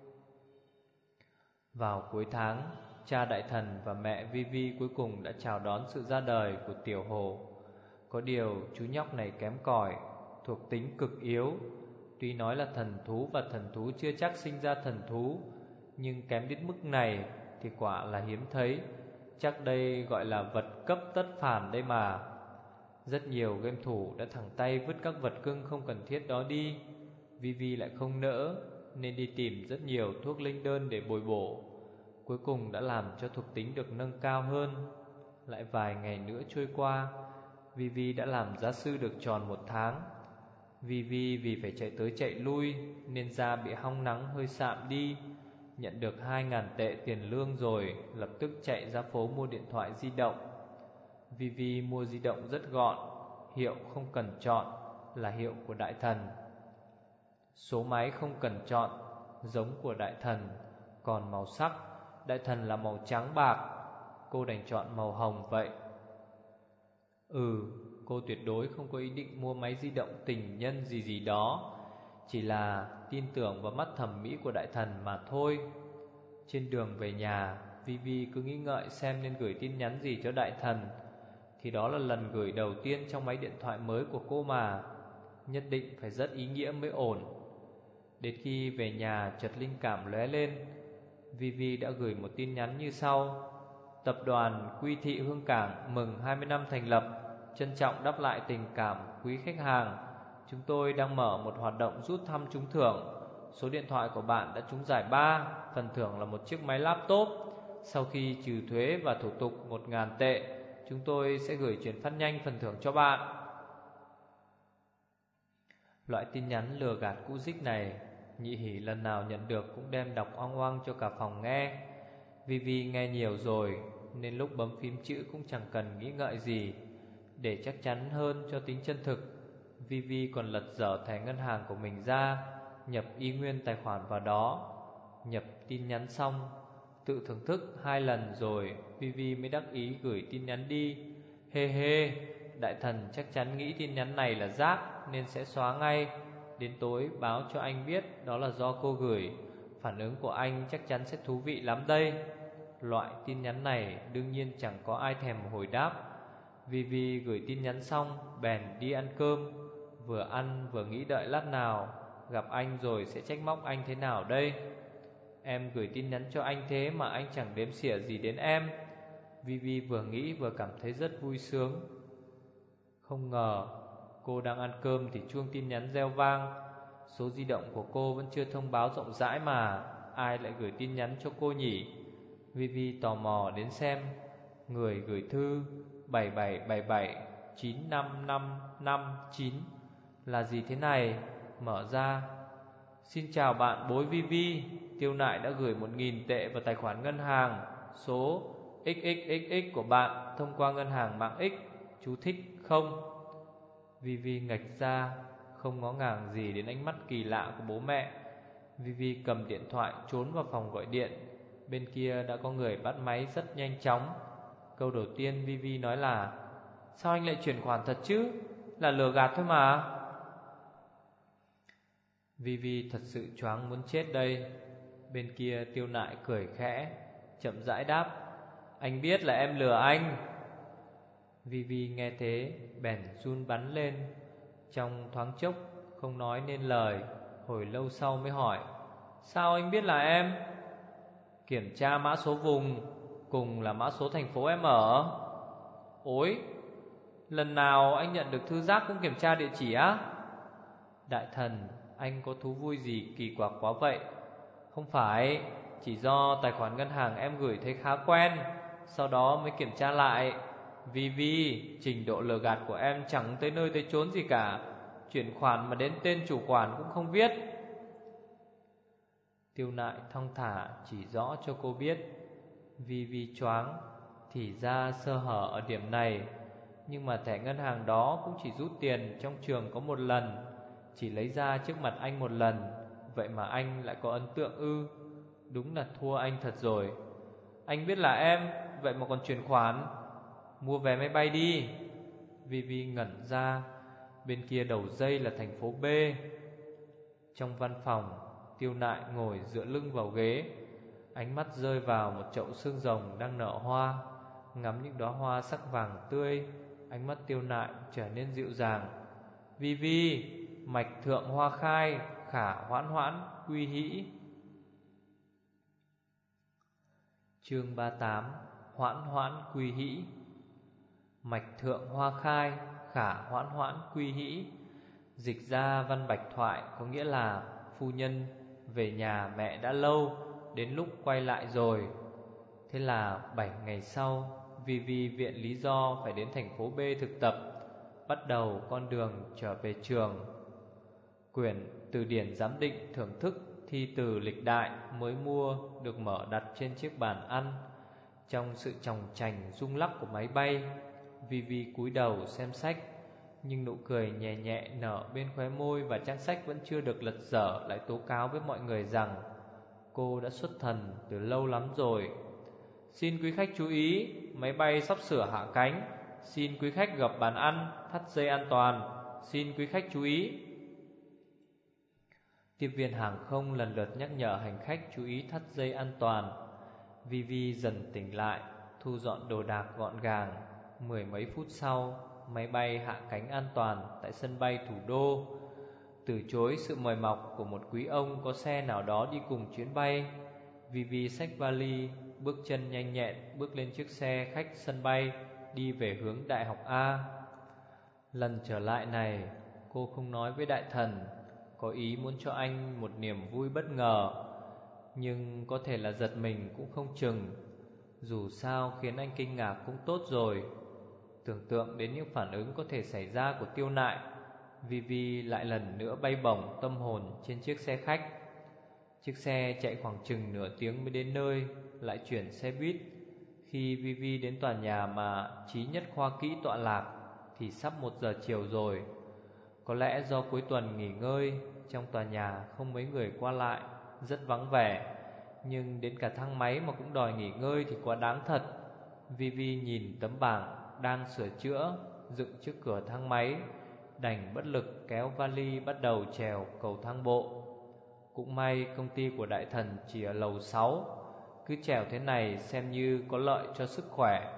Vào cuối tháng, cha đại thần và mẹ Vivi cuối cùng đã chào đón sự ra đời của Tiểu Hồ. Có điều chú nhóc này kém cỏi, thuộc tính cực yếu. Tuy nói là thần thú và thần thú chưa chắc sinh ra thần thú, nhưng kém đến mức này thì quả là hiếm thấy. Chắc đây gọi là vật cấp tất phản đây mà. Rất nhiều game thủ đã thẳng tay vứt các vật cưng không cần thiết đó đi. Vivi lại không nỡ, nên đi tìm rất nhiều thuốc linh đơn để bồi bổ. Cuối cùng đã làm cho thuộc tính được nâng cao hơn. Lại vài ngày nữa trôi qua, Vivi đã làm gia sư được tròn một tháng. Vivi vì phải chạy tới chạy lui nên da bị hong nắng hơi sạm đi. Nhận được hai ngàn tệ tiền lương rồi, lập tức chạy ra phố mua điện thoại di động. Vivi mua di động rất gọn, hiệu không cần chọn, là hiệu của đại thần. Số máy không cần chọn, giống của đại thần. Còn màu sắc, đại thần là màu trắng bạc, cô đành chọn màu hồng vậy. Ừ, cô tuyệt đối không có ý định mua máy di động tình nhân gì gì đó, chỉ là tin tưởng vào mắt thẩm mỹ của đại thần mà thôi. Trên đường về nhà, Vivi cứ nghĩ ngợi xem nên gửi tin nhắn gì cho đại thần. Thì đó là lần gửi đầu tiên trong máy điện thoại mới của cô mà, nhất định phải rất ý nghĩa mới ổn. Đến khi về nhà chợt linh cảm lóe lên, Vivi đã gửi một tin nhắn như sau: Tập đoàn Quy Thị Hương Cảng mừng hai mươi năm thành lập, trân trọng đáp lại tình cảm quý khách hàng. Chúng tôi đang mở một hoạt động rút thăm trúng thưởng. Số điện thoại của bạn đã trúng giải ba, phần thưởng là một chiếc máy laptop. Sau khi trừ thuế và thủ tục một nghìn tệ, chúng tôi sẽ gửi chuyển phát nhanh phần thưởng cho bạn. Loại tin nhắn lừa gạt cũ dích này, Nhị Hỷ lần nào nhận được cũng đem đọc oang oang cho cả phòng nghe. Vivi nghe nhiều rồi nên lúc bấm phím chữ cũng chẳng cần nghĩ ngợi gì. Để chắc chắn hơn cho tính chân thực, Vivi còn lật dở thẻ ngân hàng của mình ra, nhập y nguyên tài khoản vào đó. Nhập tin nhắn xong, tự thưởng thức hai lần rồi Vivi mới đắc ý gửi tin nhắn đi. Hê hê, đại thần chắc chắn nghĩ tin nhắn này là rác nên sẽ xóa ngay. Đến tối báo cho anh biết đó là do cô gửi. Phản ứng của anh chắc chắn sẽ thú vị lắm đây. Loại tin nhắn này đương nhiên chẳng có ai thèm hồi đáp. Vivi gửi tin nhắn xong bèn đi ăn cơm. Vừa ăn vừa nghĩ đợi lát nào gặp anh rồi sẽ trách móc anh thế nào đây. Em gửi tin nhắn cho anh thế mà anh chẳng đếm xỉa gì đến em. Vivi vừa nghĩ vừa cảm thấy rất vui sướng. Không ngờ cô đang ăn cơm thì chuông tin nhắn reo vang. Số di động của cô vẫn chưa thông báo rộng rãi mà, ai lại gửi tin nhắn cho cô nhỉ? Vivi tò mò đến xem. Người gửi thư bảy bảy bảy bảy chín năm năm năm chín. Là gì thế này? Mở ra. Xin chào bạn bối Vi Vi, Tiêu Nại đã gửi một nghìn tệ vào tài khoản ngân hàng số ích ích ích ích của bạn thông qua ngân hàng mạng X. Chú thích không? Vi Vi ngạch ra, không ngó ngàng gì đến ánh mắt kỳ lạ của bố mẹ. Vi Vi cầm điện thoại trốn vào phòng gọi điện. Bên kia đã có người bắt máy rất nhanh chóng. Câu đầu tiên Vi Vi nói là: sao anh lại chuyển khoản thật chứ? Là lừa gạt thôi mà. Vi Vi thật sự choáng muốn chết đây. Bên kia Tiêu Nại cười khẽ, chậm rãi đáp: anh biết là em lừa anh. Vi Vi nghe thế bèn run bắn lên. Trong thoáng chốc không nói nên lời. Hồi lâu sau mới hỏi: sao anh biết là em? Kiểm tra mã số vùng cùng là mã số thành phố em ở. Ôi, lần nào anh nhận được thư giác cũng kiểm tra địa chỉ á? Đại thần, anh có thú vui gì kỳ quặc quá vậy? Không phải, chỉ do tài khoản ngân hàng em gửi thấy khá quen, sau đó mới kiểm tra lại. Vi Vi, trình độ lừa gạt của em chẳng tới nơi tới chốn gì cả. Chuyển khoản mà đến tên chủ quản cũng không viết. Tiêu Nại thong thả chỉ rõ cho cô biết. Vi Vi choáng, thì ra sơ hở ở điểm này. Nhưng mà thẻ ngân hàng đó cũng chỉ rút tiền trong trường có một lần, chỉ lấy ra trước mặt anh một lần. Vậy mà anh lại có ấn tượng ư? Đúng là thua anh thật rồi. Anh biết là em, vậy mà còn chuyển khoản. Mua vé máy bay đi. Vi Vi ngẩn ra. Bên kia đầu dây là thành phố B. Trong văn phòng, Tiêu Nại ngồi dựa lưng vào ghế. Ánh mắt rơi vào một chậu xương rồng đang nở hoa. Ngắm những đóa hoa sắc vàng tươi, ánh mắt Tiêu Nại trở nên dịu dàng. Vi Vi, mạch thượng hoa khai, khả hoãn hoãn, quy hĩ. Chương ba mươi tám. Hoãn hoãn quy hĩ. Mạch thượng hoa khai, khả hoãn hoãn quy hĩ. Dịch ra văn bạch thoại có nghĩa là: phu nhân về nhà mẹ đã lâu, đến lúc quay lại rồi. Thế là bảy ngày sau, Vi Vi viện lý do phải đến thành phố B thực tập, bắt đầu con đường trở về trường. Quyển từ điển giám định thưởng thức thi từ lịch đại mới mua được mở đặt trên chiếc bàn ăn. Trong sự chòng chành rung lắc của máy bay, Vi Vi cúi đầu xem sách, nhưng nụ cười nhẹ nhẹ nở bên khóe môi và trang sách vẫn chưa được lật dở lại tố cáo với mọi người rằng cô đã xuất thần từ lâu lắm rồi. Xin quý khách chú ý, máy bay sắp sửa hạ cánh. Xin quý khách gập bàn ăn, thắt dây an toàn. Xin quý khách chú ý. Tiếp viên hàng không lần lượt nhắc nhở hành khách chú ý thắt dây an toàn. Vi Vi dần tỉnh lại, thu dọn đồ đạc gọn gàng. Mười mấy phút sau, máy bay hạ cánh an toàn tại sân bay thủ đô. Từ chối sự mời mọc của một quý ông có xe nào đó đi cùng chuyến bay, Vi Vi xách vali, bước chân nhanh nhẹn bước lên chiếc xe khách sân bay, đi về hướng Đại học A. Lần trở lại này, cô không nói với đại thần, có ý muốn cho anh một niềm vui bất ngờ, nhưng có thể là giật mình cũng không chừng. Dù sao khiến anh kinh ngạc cũng tốt rồi. Tưởng tượng đến những phản ứng có thể xảy ra của Tiêu Nại, Vi Vi lại lần nữa bay bổng tâm hồn trên chiếc xe khách. Chiếc xe chạy khoảng chừng nửa tiếng mới đến nơi, lại chuyển xe buýt. Khi Vi Vi đến tòa nhà mà Chí Nhất Khoa Kỹ tọa lạc thì sắp một giờ chiều rồi. Có lẽ do cuối tuần nghỉ ngơi, trong tòa nhà không mấy người qua lại, rất vắng vẻ. Nhưng đến cả thang máy mà cũng đòi nghỉ ngơi thì quá đáng thật. Vi Vi nhìn tấm bảng đang sửa chữa dựng trước cửa thang máy, đành bất lực kéo vali bắt đầu trèo cầu thang bộ. Cũng may công ty của đại thần chỉ ở lầu sáu, cứ trèo thế này xem như có lợi cho sức khỏe.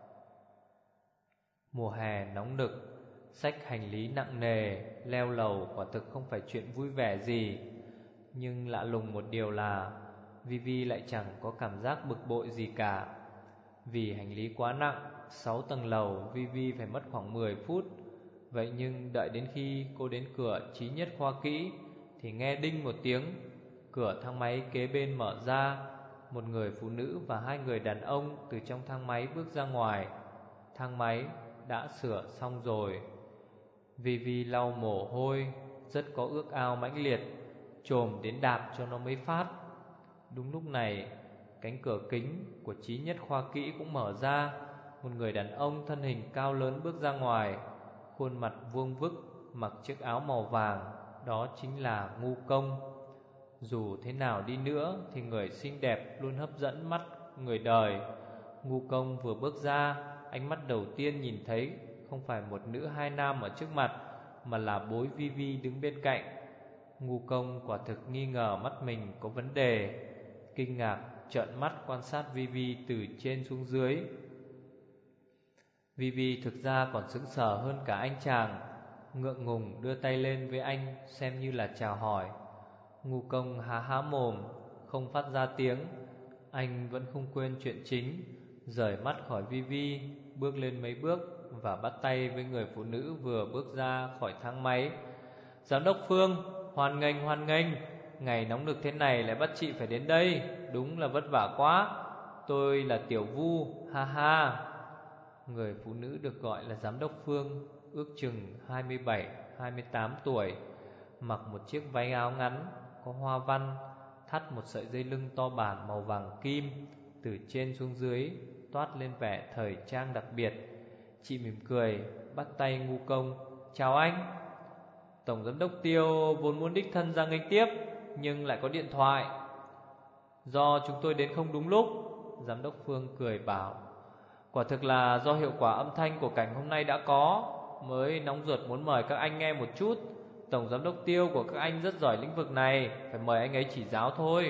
Mùa hè nóng nực, xách hành lý nặng nề leo lầu quả thực không phải chuyện vui vẻ gì. Nhưng lạ lùng một điều là Vi Vi lại chẳng có cảm giác bực bội gì cả. Vì hành lý quá nặng, sáu tầng lầu Vi Vi phải mất khoảng mười phút. Vậy nhưng đợi đến khi cô đến cửa Chí Nhất Khoa Kỹ thì nghe đinh một tiếng, cửa thang máy kế bên mở ra. Một người phụ nữ và hai người đàn ông từ trong thang máy bước ra ngoài. thang máy đã sửa xong rồi. Vi Vi lau mồ hôi, rất có ước ao mãnh liệt, chồm đến đạp cho nó mấy phát. Đúng lúc này, cánh cửa kính của Chí Nhất khoa kỹ cũng mở ra. Một người đàn ông thân hình cao lớn bước ra ngoài, khuôn mặt vuông vức, mặc chiếc áo màu vàng. Đó chính là Ngu Công. Dù thế nào đi nữa thì người xinh đẹp luôn hấp dẫn mắt người đời. Ngu Công vừa bước ra, ánh mắt đầu tiên nhìn thấy không phải một nữ hai nam ở trước mặt, mà là bối Vi Vi đứng bên cạnh. Ngu Công quả thực nghi ngờ mắt mình có vấn đề, kinh ngạc trợn mắt quan sát Vi Vi từ trên xuống dưới. Vi Vi thực ra còn sững sờ hơn cả anh chàng, ngượng ngùng đưa tay lên với anh xem như là chào hỏi. Ngu Công há há mồm, không phát ra tiếng. Anh vẫn không quên chuyện chính, rời mắt khỏi Vi Vi, bước lên mấy bước và bắt tay với người phụ nữ vừa bước ra khỏi thang máy. Giám đốc Phương, hoan nghênh hoan nghênh, ngày nóng nực thế này lại bắt chị phải đến đây, đúng là vất vả quá. Tôi là Tiểu Vu, ha ha. Người phụ nữ được gọi là Giám đốc Phương, ước chừng hai mươi bảy hai mươi tám tuổi, mặc một chiếc váy áo ngắn có hoa văn, thắt một sợi dây lưng to bản màu vàng kim, từ trên xuống dưới toát lên vẻ thời trang đặc biệt. Chị mỉm cười bắt tay Ngu Công. Chào anh. Tổng giám đốc Tiêu vốn muốn đích thân ra nghênh tiếp, nhưng lại có điện thoại, do chúng tôi đến không đúng lúc. Giám đốc Phương cười bảo, quả thực là do hiệu quả âm thanh của cảnh hôm nay đã có, mới nóng ruột muốn mời các anh nghe một chút. Tổng giám đốc Tiêu của các anh rất giỏi lĩnh vực này, phải mời anh ấy chỉ giáo thôi.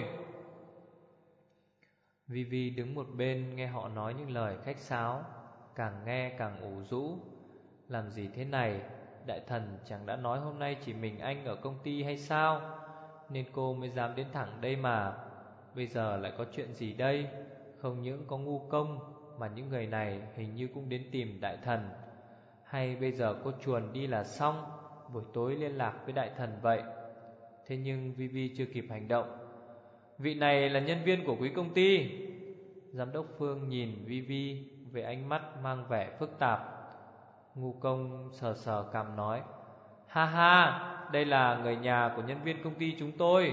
Vi Vi đứng một bên nghe họ nói những lời khách sáo, càng nghe càng ủ rũ. Làm gì thế này, đại thần chẳng đã nói hôm nay chỉ mình anh ở công ty hay sao, nên cô mới dám đến thẳng đây mà. Bây giờ lại có chuyện gì đây? Không những có Ngu Công, mà những người này hình như cũng đến tìm đại thần. Hay bây giờ cô chuồn đi là xong, buổi tối liên lạc với đại thần vậy? Thế nhưng Vi Vi chưa kịp hành động. Vị này là nhân viên của quý công ty. Giám đốc Phương nhìn Vi Vi với ánh mắt mang vẻ phức tạp. Ngu Công sờ sờ cằm nói, ha ha, đây là người nhà của nhân viên công ty chúng tôi.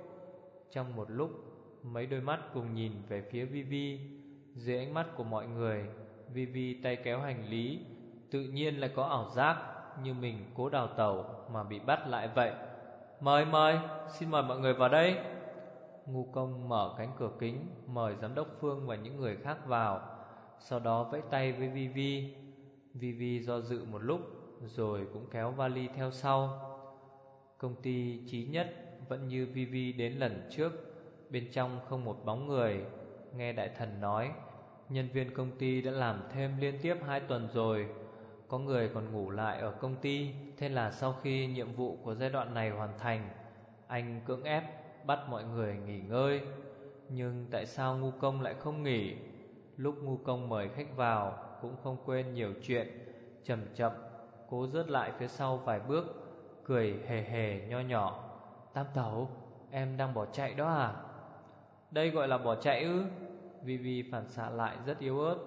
Trong một lúc, mấy đôi mắt cùng nhìn về phía Vi Vi. Dưới ánh mắt của mọi người, Vi Vi tay kéo hành lý, tự nhiên lại có ảo giác như mình cố đào tẩu mà bị bắt lại vậy. Mời mời, xin mời mọi người vào đây. Ngu Công mở cánh cửa kính, mời giám đốc Phương và những người khác vào, sau đó vẫy tay với Vi Vi. Vi Vi do dự một lúc, rồi cũng kéo vali theo sau. Công ty Chí Nhất vẫn như Vi Vi đến lần trước, bên trong không một bóng người. Nghe đại thần nói, nhân viên công ty đã làm thêm liên tiếp hai tuần rồi, có người còn ngủ lại ở công ty. Thế là sau khi nhiệm vụ của giai đoạn này hoàn thành, anh cưỡng ép bắt mọi người nghỉ ngơi. Nhưng tại sao Ngu Công lại không nghỉ? Lúc Ngu Công mời khách vào cũng không quên nhiều chuyện, chậm chậm cố rớt lại phía sau vài bước, cười hề hề nho nhỏ. Tam tẩu, em đang bỏ chạy đó à? Đây gọi là bỏ chạy ư? Vi Vi phản xạ lại rất yếu ớt.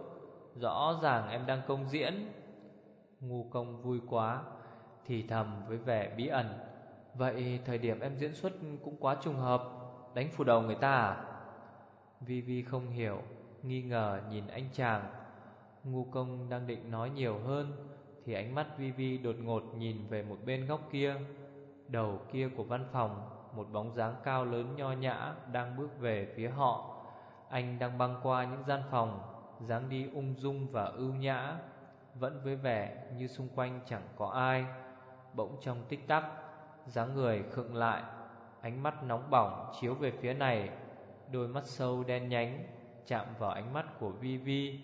Rõ ràng em đang công diễn. Ngu Công vui quá, thì thầm với vẻ bí ẩn, vậy thời điểm em diễn xuất cũng quá trùng hợp, đánh phủ đầu người ta à? Vi Vi không hiểu, nghi ngờ nhìn anh chàng. Ngu Công đang định nói nhiều hơn, thì ánh mắt Vi Vi đột ngột nhìn về một bên góc kia. Đầu kia của văn phòng, một bóng dáng cao lớn nho nhã đang bước về phía họ. Anh đang băng qua những gian phòng, dáng đi ung dung và ưu nhã, vẫn với vẻ như xung quanh chẳng có ai. Bỗng trong tích tắc, dáng người khựng lại, ánh mắt nóng bỏng chiếu về phía này. Đôi mắt sâu đen nhánh chạm vào ánh mắt của Vi Vi.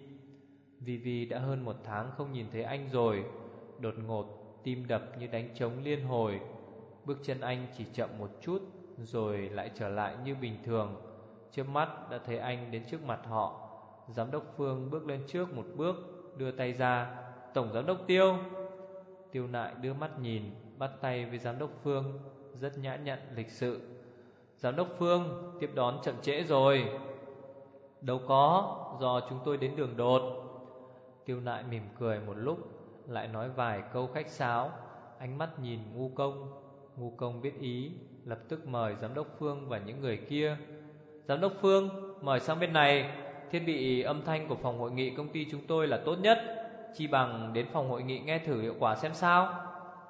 Vi Vi đã hơn một tháng không nhìn thấy anh rồi. Đột ngột, tim đập như đánh trống liên hồi. Bước chân anh chỉ chậm một chút, rồi lại trở lại như bình thường. Chớp mắt đã thấy anh đến trước mặt họ. Giám đốc Phương bước lên trước một bước, đưa tay ra. Tổng giám đốc Tiêu. Tiêu Nại đưa mắt nhìn, bắt tay với giám đốc Phương, rất nhã nhặn lịch sự. Giám đốc Phương, tiếp đón chậm trễ rồi. Đâu có, do chúng tôi đến đường đột. Tiêu Nại mỉm cười một lúc, lại nói vài câu khách sáo, ánh mắt nhìn Ngu Công. Ngu Công biết ý, lập tức mời Giám đốc Phương và những người kia. Giám đốc Phương, mời sang bên này. Thiết bị âm thanh của phòng hội nghị công ty chúng tôi là tốt nhất, chi bằng đến phòng hội nghị nghe thử hiệu quả xem sao.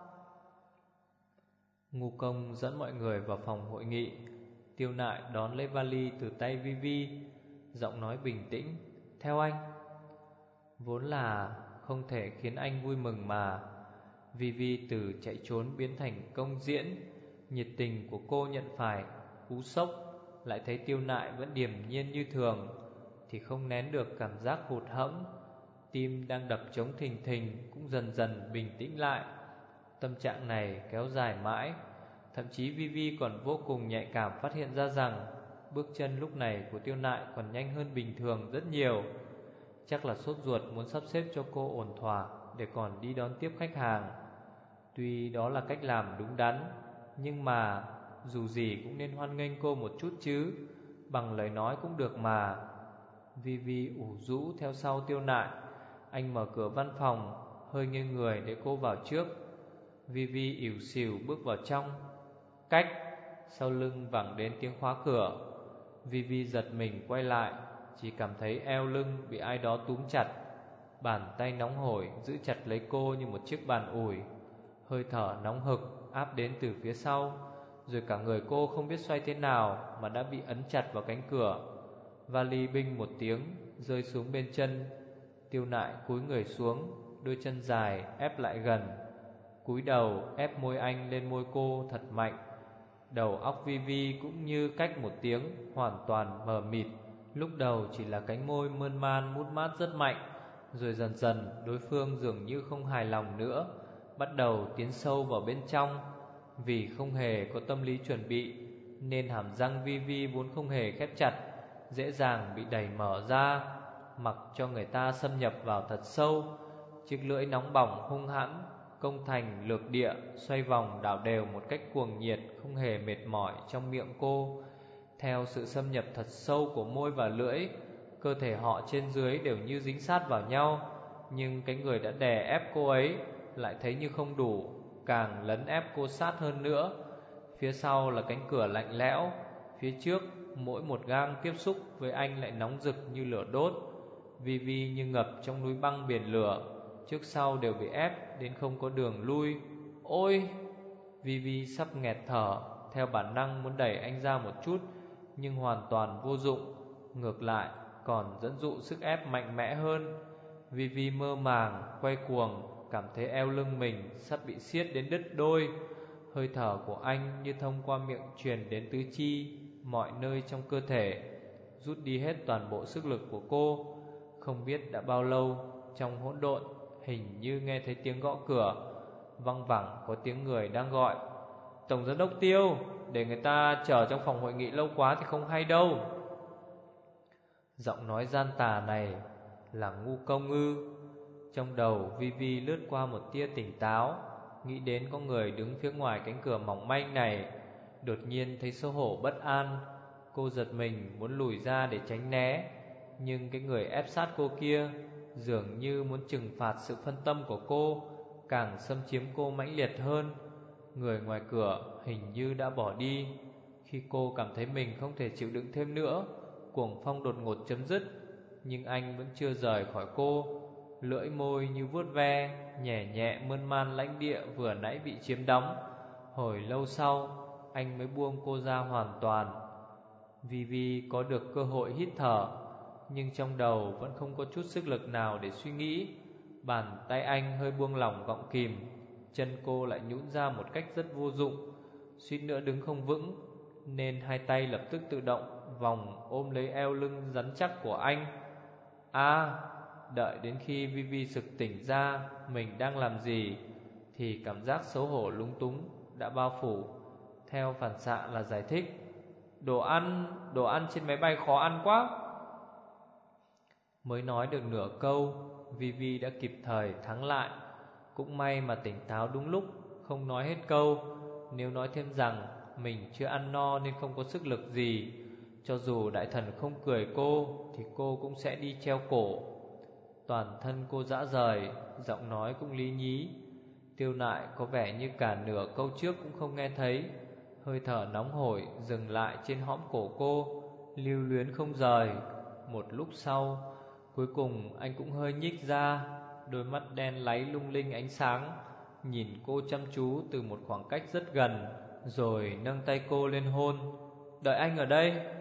Ngu Công dẫn mọi người vào phòng hội nghị. Tiêu Nại đón lấy vali từ tay Vi Vi, giọng nói bình tĩnh: theo anh. Vốn là không thể khiến anh vui mừng mà. Vi Vi từ chạy trốn biến thành công diễn. Nhiệt tình của cô nhận phải cú sốc, lại thấy Tiêu Nại vẫn điềm nhiên như thường, thì không nén được cảm giác hụt hẫng. Tim đang đập trống thình thình cũng dần dần bình tĩnh lại. Tâm trạng này kéo dài mãi. Thậm chí Vi Vi còn vô cùng nhạy cảm phát hiện ra rằng bước chân lúc này của Tiêu Nại còn nhanh hơn bình thường rất nhiều. Chắc là sốt ruột muốn sắp xếp cho cô ổn thỏa để còn đi đón tiếp khách hàng. Tuy đó là cách làm đúng đắn, nhưng mà dù gì cũng nên hoan nghênh cô một chút chứ. Bằng lời nói cũng được mà. Vi Vi ủ rũ theo sau Tiêu Nại. Anh mở cửa văn phòng, hơi nghiêng người để cô vào trước. Vi Vi ỉu xìu bước vào trong. Cách. Sau lưng vẳng đến tiếng khóa cửa. Vi Vi giật mình quay lại, chỉ cảm thấy eo lưng bị ai đó túm chặt. Bàn tay nóng hổi giữ chặt lấy cô như một chiếc bàn ủi. Hơi thở nóng hực áp đến từ phía sau, rồi cả người cô không biết xoay thế nào mà đã bị ấn chặt vào cánh cửa. Vali binh một tiếng rơi xuống bên chân. Tiêu Nại cúi người xuống, đôi chân dài ép lại gần, cúi đầu ép môi anh lên môi cô thật mạnh. Đầu óc Vi Vi cũng như cách một tiếng, hoàn toàn mờ mịt. Lúc đầu chỉ là cánh môi mơn man mút mát rất mạnh, rồi dần dần đối phương dường như không hài lòng nữa, bắt đầu tiến sâu vào bên trong. Vì không hề có tâm lý chuẩn bị, nên hàm răng Vi Vi vốn không hề khép chặt, dễ dàng bị đẩy mở ra, mặc cho người ta xâm nhập vào thật sâu. Chiếc lưỡi nóng bỏng hung hãn, công thành lược địa, xoay vòng đảo đều một cách cuồng nhiệt, không hề mệt mỏi trong miệng cô. Theo sự xâm nhập thật sâu của môi và lưỡi, cơ thể họ trên dưới đều như dính sát vào nhau. Nhưng cái người đã đè ép cô ấy lại thấy như không đủ, càng lấn ép cô sát hơn nữa. Phía sau là cánh cửa lạnh lẽo, phía trước mỗi một gang tiếp xúc với anh lại nóng rực như lửa đốt. Vi Vi như ngập trong núi băng biển lửa, trước sau đều bị ép đến không có đường lui. Ôi! Vi Vi sắp nghẹt thở, theo bản năng muốn đẩy anh ra một chút, nhưng hoàn toàn vô dụng, ngược lại còn dẫn dụ sức ép mạnh mẽ hơn. Vi Vi mơ màng, quay cuồng, cảm thấy eo lưng mình sắp bị siết đến đứt đôi. Hơi thở của anh như thông qua miệng truyền đến tứ chi, mọi nơi trong cơ thể, rút đi hết toàn bộ sức lực của cô. Không biết đã bao lâu, trong hỗn độn hình như nghe thấy tiếng gõ cửa, văng vẳng có tiếng người đang gọi: Tổng giám đốc Tiêu, để người ta chờ trong phòng hội nghị lâu quá thì không hay đâu. Giọng nói gian tà này là Ngu Công ư? Trong đầu Vi Vi lướt qua một tia tỉnh táo, nghĩ đến có người đứng phía ngoài cánh cửa mỏng manh này. Đột nhiên thấy xấu hổ bất an. Cô giật mình muốn lùi ra để tránh né, nhưng cái người ép sát cô kia dường như muốn trừng phạt sự phân tâm của cô, càng xâm chiếm cô mãnh liệt hơn. Người ngoài cửa hình như đã bỏ đi. Khi cô cảm thấy mình không thể chịu đựng thêm nữa, cuồng phong đột ngột chấm dứt, nhưng anh vẫn chưa rời khỏi cô. Lưỡi môi như vuốt ve, nhẹ nhẹ mơn man lãnh địa vừa nãy bị chiếm đóng. Hồi lâu sau, anh mới buông cô ra hoàn toàn. Vi Vi có được cơ hội hít thở, nhưng trong đầu vẫn không có chút sức lực nào để suy nghĩ. Bàn tay anh hơi buông lỏng gọng kìm, chân cô lại nhũn ra một cách rất vô dụng, suýt nữa đứng không vững, nên hai tay lập tức tự động vòng ôm lấy eo lưng rắn chắc của anh. À, đợi đến khi Vi Vi sực tỉnh ra mình đang làm gì, thì cảm giác xấu hổ lúng túng đã bao phủ. Theo phản xạ là giải thích: Đồ ăn, đồ ăn trên máy bay khó ăn quá. Mới nói được nửa câu, Vi Vi đã kịp thời thắng lại. Cũng may mà tỉnh táo đúng lúc, không nói hết câu. Nếu nói thêm rằng mình chưa ăn no nên không có sức lực gì, cho dù đại thần không cười cô thì cô cũng sẽ đi treo cổ. Toàn thân cô rã rời, giọng nói cũng lý nhí. Tiêu Nại có vẻ như cả nửa câu trước cũng không nghe thấy. Hơi thở nóng hổi dừng lại trên hõm cổ cô, lưu luyến không rời. Một lúc sau, cuối cùng anh cũng hơi nhích ra, đôi mắt đen láy lung linh ánh sáng, nhìn cô chăm chú từ một khoảng cách rất gần, rồi nâng tay cô lên hôn. Đợi anh ở đây.